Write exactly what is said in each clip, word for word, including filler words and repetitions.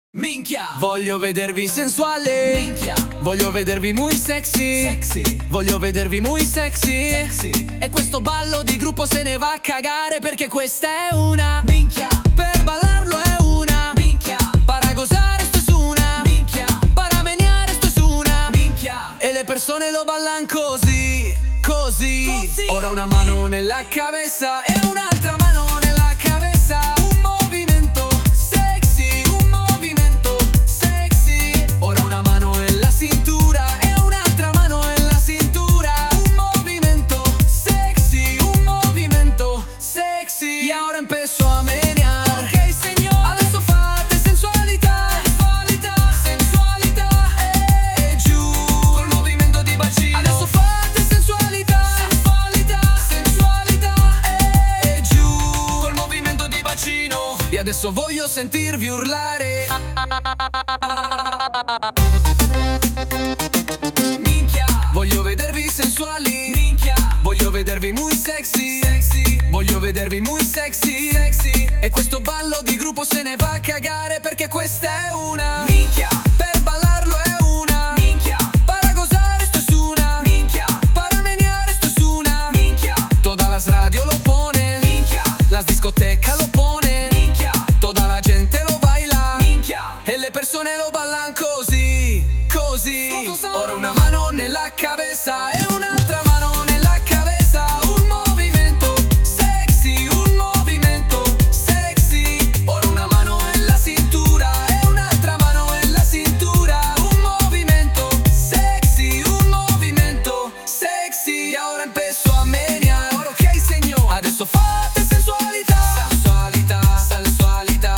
Minchia, voglio vedervi sensuali. Minchia, voglio vedervi muy sexy. Sexy, voglio vedervi muy sexy. Sexy. E questo ballo di gruppo se ne va a cagare, perché questa è una minchia. Per ballarlo è una minchia. Para gozar esto es una minchia. Para menear esto es una minchia. E le persone lo ballan così, così, così. Ora una mano nella cabeza e un'altra mano nella cabeza. Un movimento sexy, un movimento sexy. Ora una mano nella cintura e un'altra mano nella cintura. Un movimento sexy, un movimento sexy. Y ahora empezó a menear. Ok, señor, adesso fate sensualità, sensualità, sensualità. E giù col movimento di bacino. Adesso fate sensualità, sensualità, sensualità. E giù col movimento di bacino. E adesso voglio sentirvi urlare. Minchia, voglio vedervi sensuali. Minchia, voglio vedervi muy sexy. Sexy, voglio vedervi muy sexy. Sexy. E questo ballo di gruppo se ne va a cagare, perché questa è una minchia. Per ballarlo è una minchia. Para gozar esto es una minchia. Para menear esto es una minchia. Todas las radio lo ponen minchia. Las discotecas lo ponen minchia. Toda la gente lo baila minchia. E le persone lo ballan così, così. Ora una mano nella cabeza e un'altra mano nella cabeza. Un movimento sexy, un movimento sexy. Ora una mano nella cintura e un'altra mano nella cintura. Un movimento sexy, un movimento sexy. E ora empezó a menear. Ok, señor, adesso fate sensualità, sensualità, sensualità.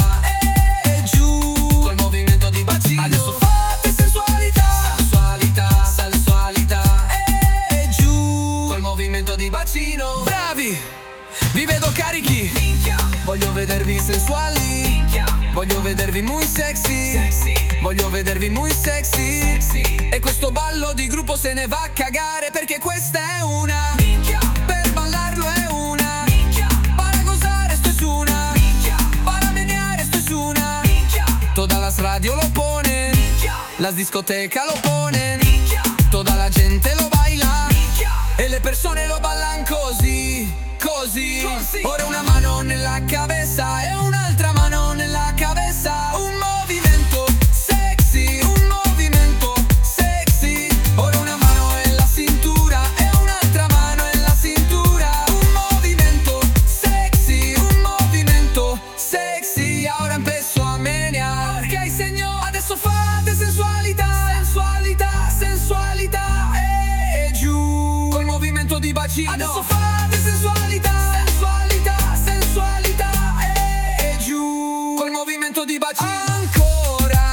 E giù col movimento di bacino. Adesso fate sensualità, sensualità, sensualità. E giù col movimento di bacino. Bravi, vi vedo carichi. Minchia, voglio vedervi sensuali. Minchia, voglio vedervi muy sexy. Sexy, voglio vedervi muy sexy. Sexy. E questo ballo di gruppo se ne va a cagare, perché questa è una minchia. Per ballarlo è una minchia. Para gozar esto es una minchia. Para menear esto es una minchia. Todas las radio lo ponen minchia. Las discotecas lo ponen minchia. Toda la gente lo baila minchia. E le persone lo ballan così, così, così. Ora una mano nella cabeza e un'altra mano nella cabeza. Un movimento sexy, un movimento sexy. Ora una mano nella cintura e un'altra mano nella cintura. Un movimento sexy, un movimento sexy. E ora empezó a menear. Ok, señor, adesso fate sensualità, sensualità, sensualità. E giù col movimento di bacino. Adesso fate sensualità, sensualità, sensualità. E giù col movimento di bacino. Ancora.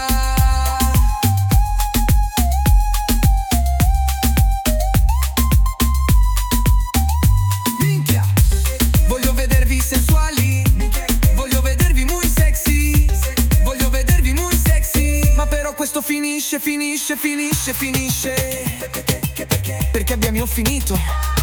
Minchia, voglio vedervi sensuali. Voglio vedervi muy sexy. Voglio vedervi muy sexy. Ma però questo finisce, finisce, finisce, finisce. Perché abbiamo finito.